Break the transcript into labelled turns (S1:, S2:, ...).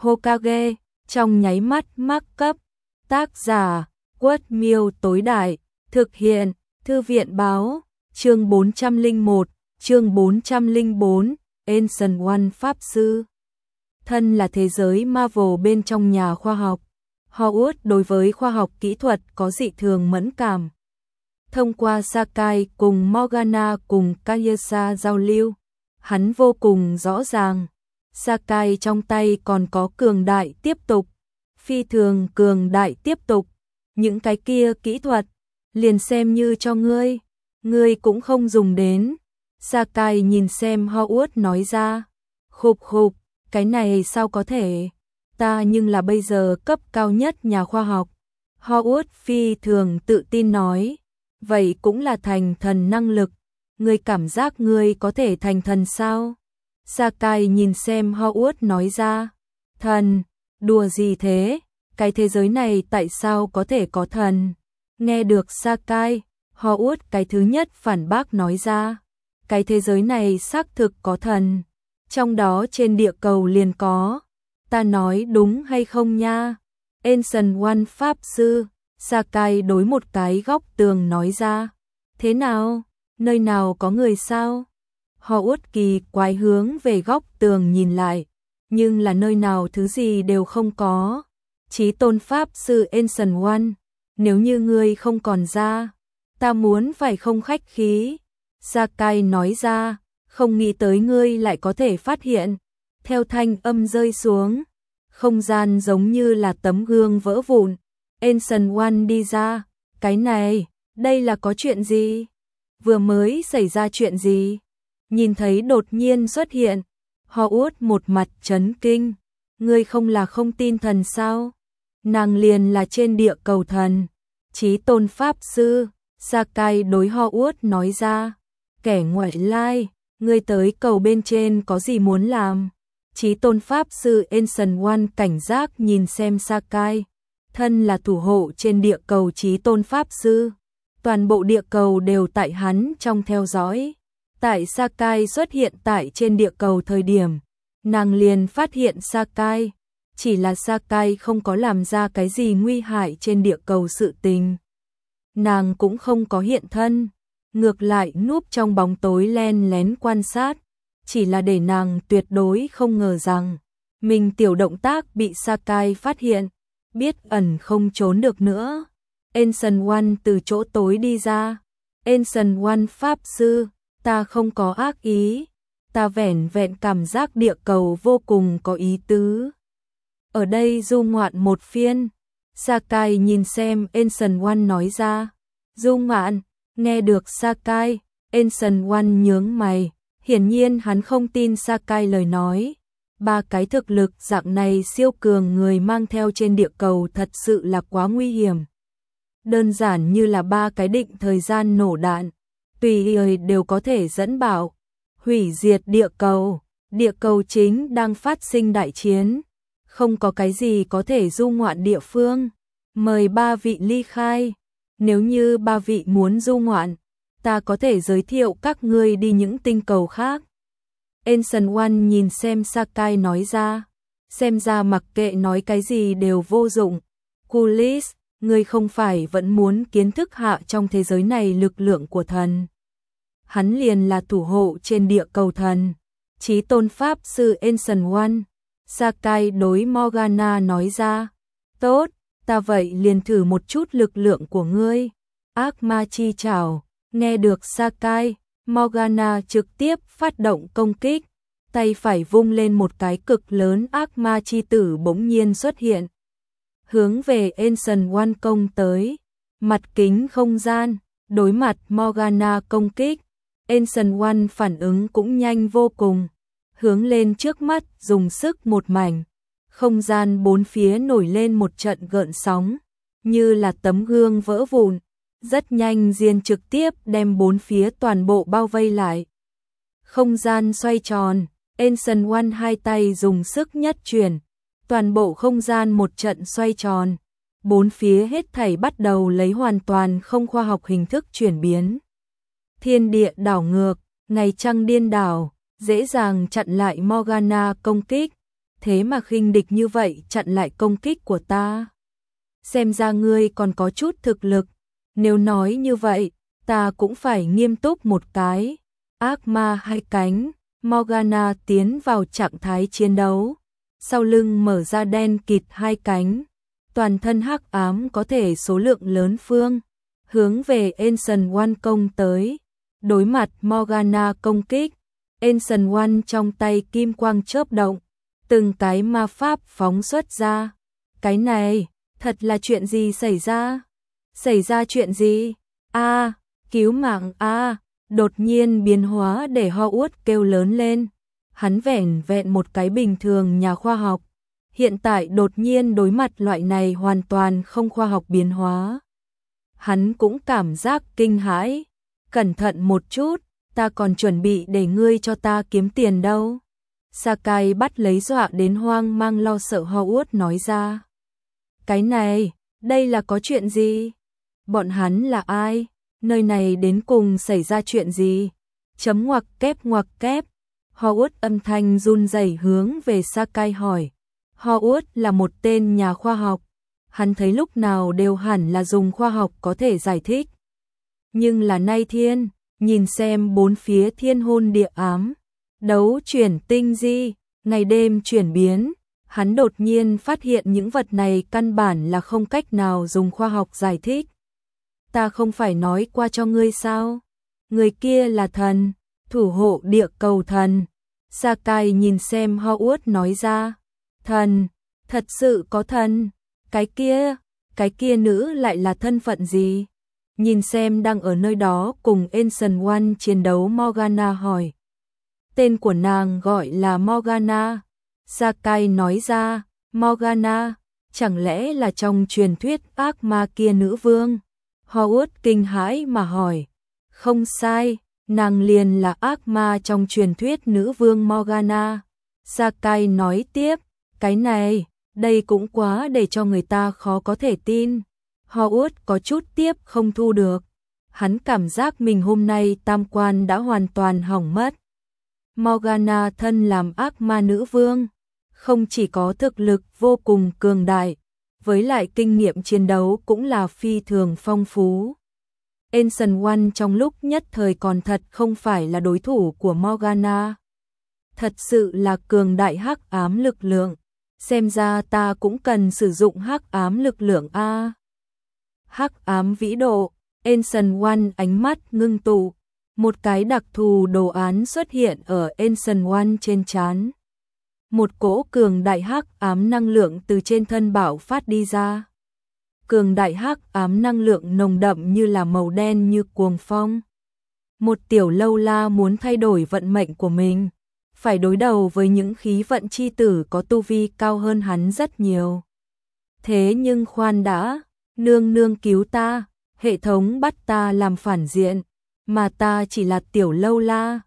S1: Hokage, trong nháy mắt mắc cấp. Tác giả, Quất Miêu tối đại, thực hiện, Thư viện báo, chương 401, chương 404, Ancient One Pháp Sư. Thân là thế giới Marvel bên trong nhà khoa học, Hogwarts đối với khoa học kỹ thuật có dị thường mẫn cảm. Thông qua Sakai cùng Morgana cùng Kayasa giao lưu, hắn vô cùng rõ ràng. Sakai trong tay còn có cường đại tiếp tục, phi thường cường đại tiếp tục. Những cái kia kỹ thuật, liền xem như cho ngươi cũng không dùng đến. Sakai nhìn xem Hogwarts nói ra, khục khục, cái này sao có thể, ta nhưng là bây giờ cấp cao nhất nhà khoa học. Hogwarts phi thường tự tin nói, vậy cũng là thành thần năng lực, ngươi cảm giác ngươi có thể thành thần sao? Sakai nhìn xem Hogwarts nói ra, thần, đùa gì thế, cái thế giới này tại sao có thể có thần? Nghe được Sakai, Hogwarts cái thứ nhất phản bác nói ra, cái thế giới này xác thực có thần, trong đó trên địa cầu liền có, ta nói đúng hay không nha? Ancient One Pháp Sư, Sakai đối một cái góc tường nói ra, thế nào, nơi nào có người sao? Hogwarts kỳ quái hướng về góc tường nhìn lại, nhưng là nơi nào thứ gì đều không có. Chí tôn Pháp Sư Ancient One, nếu như ngươi không còn ra, ta muốn phải không khách khí. Sakai nói ra, không nghĩ tới ngươi lại có thể phát hiện. Theo thanh âm rơi xuống, không gian giống như là tấm gương vỡ vụn. Ancient One đi ra, cái này, đây là có chuyện gì? Vừa mới xảy ra chuyện gì? Nhìn thấy đột nhiên xuất hiện, Hogwarts một mặt chấn kinh, ngươi không là không tin thần sao? Nàng liền là trên địa cầu thần, chí tôn Pháp Sư. Sakai đối Hogwarts nói ra, kẻ ngoại lai, ngươi tới cầu bên trên có gì muốn làm? Chí tôn Pháp Sư Ancient One cảnh giác nhìn xem Sakai, thân là thủ hộ trên địa cầu chí tôn Pháp Sư, toàn bộ địa cầu đều tại hắn trong theo dõi. Tại Sakai xuất hiện tại trên địa cầu thời điểm, nàng liền phát hiện Sakai, chỉ là Sakai không có làm ra cái gì nguy hại trên địa cầu sự tình. Nàng cũng không có hiện thân, ngược lại núp trong bóng tối len lén quan sát, chỉ là để nàng tuyệt đối không ngờ rằng mình tiểu động tác bị Sakai phát hiện, biết ẩn không trốn được nữa. Ancient One từ chỗ tối đi ra, Ancient One Pháp Sư, ta không có ác ý, ta vẻn vẹn cảm giác địa cầu vô cùng có ý tứ. Ở đây du ngoạn một phiên. Sakai nhìn xem Ancient One nói ra, du ngoạn. Nghe được Sakai, Ancient One nhướng mày, hiển nhiên hắn không tin Sakai lời nói. Ba cái thực lực dạng này siêu cường người mang theo trên địa cầu thật sự là quá nguy hiểm. Đơn giản như là ba cái định thời gian nổ đạn, tùy thời đều có thể dẫn bảo, hủy diệt địa cầu. Địa cầu chính đang phát sinh đại chiến, không có cái gì có thể du ngoạn địa phương. Mời ba vị ly khai. Nếu như ba vị muốn du ngoạn, ta có thể giới thiệu các ngươi đi những tinh cầu khác. Ancient One nhìn xem Sakai nói ra, xem ra mặc kệ nói cái gì đều vô dụng. Kulis, ngươi không phải vẫn muốn kiến thức hạ trong thế giới này lực lượng của thần. Hắn liền là thủ hộ trên địa cầu thần, chí tôn Pháp Sư Ancient One. Sakai đối Morgana nói ra, tốt, ta vậy liền thử một chút lực lượng của ngươi. Ác ma chi trảo. Nghe được Sakai, Morgana trực tiếp phát động công kích, tay phải vung lên một cái cực lớn ác ma chi tử bỗng nhiên xuất hiện, hướng về Ancient One công tới. Mặt kính không gian, đối mặt Morgana công kích, Ancient One phản ứng cũng nhanh vô cùng, hướng lên trước mắt dùng sức một mảnh, không gian bốn phía nổi lên một trận gợn sóng, như là tấm gương vỡ vụn, rất nhanh liền trực tiếp đem bốn phía toàn bộ bao vây lại. Không gian xoay tròn, Ancient One hai tay dùng sức nhất chuyển, toàn bộ không gian một trận xoay tròn, bốn phía hết thảy bắt đầu lấy hoàn toàn không khoa học hình thức chuyển biến. Thiên địa đảo ngược, ngày trăng điên đảo, dễ dàng chặn lại Morgana công kích. thế mà khinh địch như vậy chặn lại công kích của ta. Xem ra ngươi còn có chút thực lực, nếu nói như vậy, ta cũng phải nghiêm túc một cái. Ác ma hai cánh, Morgana tiến vào trạng thái chiến đấu, sau lưng mở ra đen kịt hai cánh, toàn thân hắc ám có thể số lượng lớn phương, hướng về Ancient One công tới. Đối mặt Morgana công kích, Ancient One trong tay kim quang chớp động, từng cái ma pháp phóng xuất ra. Cái này, thật là chuyện gì xảy ra? Xảy ra chuyện gì? A, cứu mạng a! Đột nhiên biến hóa để Hogwarts kêu lớn lên. Hắn vẻn vẹn một cái bình thường nhà khoa học, hiện tại đột nhiên đối mặt loại này hoàn toàn không khoa học biến hóa. Hắn cũng cảm giác kinh hãi. Cẩn thận một chút, ta còn chuẩn bị để ngươi cho ta kiếm tiền đâu. Sakai bắt lấy dọa đến hoang mang lo sợ Hogwarts nói ra. Cái này, đây là có chuyện gì? Bọn hắn là ai? Nơi này đến cùng xảy ra chuyện gì? Chấm ngoặc kép. Hogwarts âm thanh run rẩy hướng về Sakai hỏi. Hogwarts là một tên nhà khoa học. Hắn thấy lúc nào đều hẳn là dùng khoa học có thể giải thích. Nhưng là nay thiên, nhìn xem bốn phía thiên hôn địa ám, đấu chuyển tinh di, ngày đêm chuyển biến, hắn đột nhiên phát hiện những vật này căn bản là không cách nào dùng khoa học giải thích. Ta không phải nói qua cho ngươi sao? Người kia là thần, thủ hộ địa cầu thần. Sakai nhìn xem Hogwarts nói ra. Thần, thật sự có thần. Cái kia nữ lại là thân phận gì? Nhìn xem đang ở nơi đó cùng Ancient One chiến đấu Morgana hỏi. Tên của nàng gọi là Morgana. Sakai nói ra, Morgana, chẳng lẽ là trong truyền thuyết ác ma kia nữ vương? Hogwarts kinh hãi mà hỏi. Không sai, nàng liền là ác ma trong truyền thuyết nữ vương Morgana. Sakai nói tiếp, cái này, đây cũng quá để cho người ta khó có thể tin. Hogwarts có chút tiếp không thu được. Hắn cảm giác mình hôm nay tam quan đã hoàn toàn hỏng mất. Morgana thân làm ác ma nữ vương, không chỉ có thực lực vô cùng cường đại, với lại kinh nghiệm chiến đấu cũng là phi thường phong phú. Ancient One trong lúc nhất thời còn thật không phải là đối thủ của Morgana. Thật sự là cường đại hắc ám lực lượng. Xem ra ta cũng cần sử dụng hắc ám lực lượng a. Hắc ám vĩ độ, Ancient One ánh mắt ngưng tụ, một cái đặc thù đồ án xuất hiện ở Ancient One trên trán. Một cỗ cường đại hắc ám năng lượng từ trên thân bạo phát đi ra. Cường đại hắc ám năng lượng nồng đậm như là màu đen như cuồng phong. Một tiểu lâu la muốn thay đổi vận mệnh của mình, phải đối đầu với những khí vận chi tử có tu vi cao hơn hắn rất nhiều. Thế nhưng khoan đã, nương nương cứu ta, hệ thống bắt ta làm phản diện, mà ta chỉ là tiểu lâu la,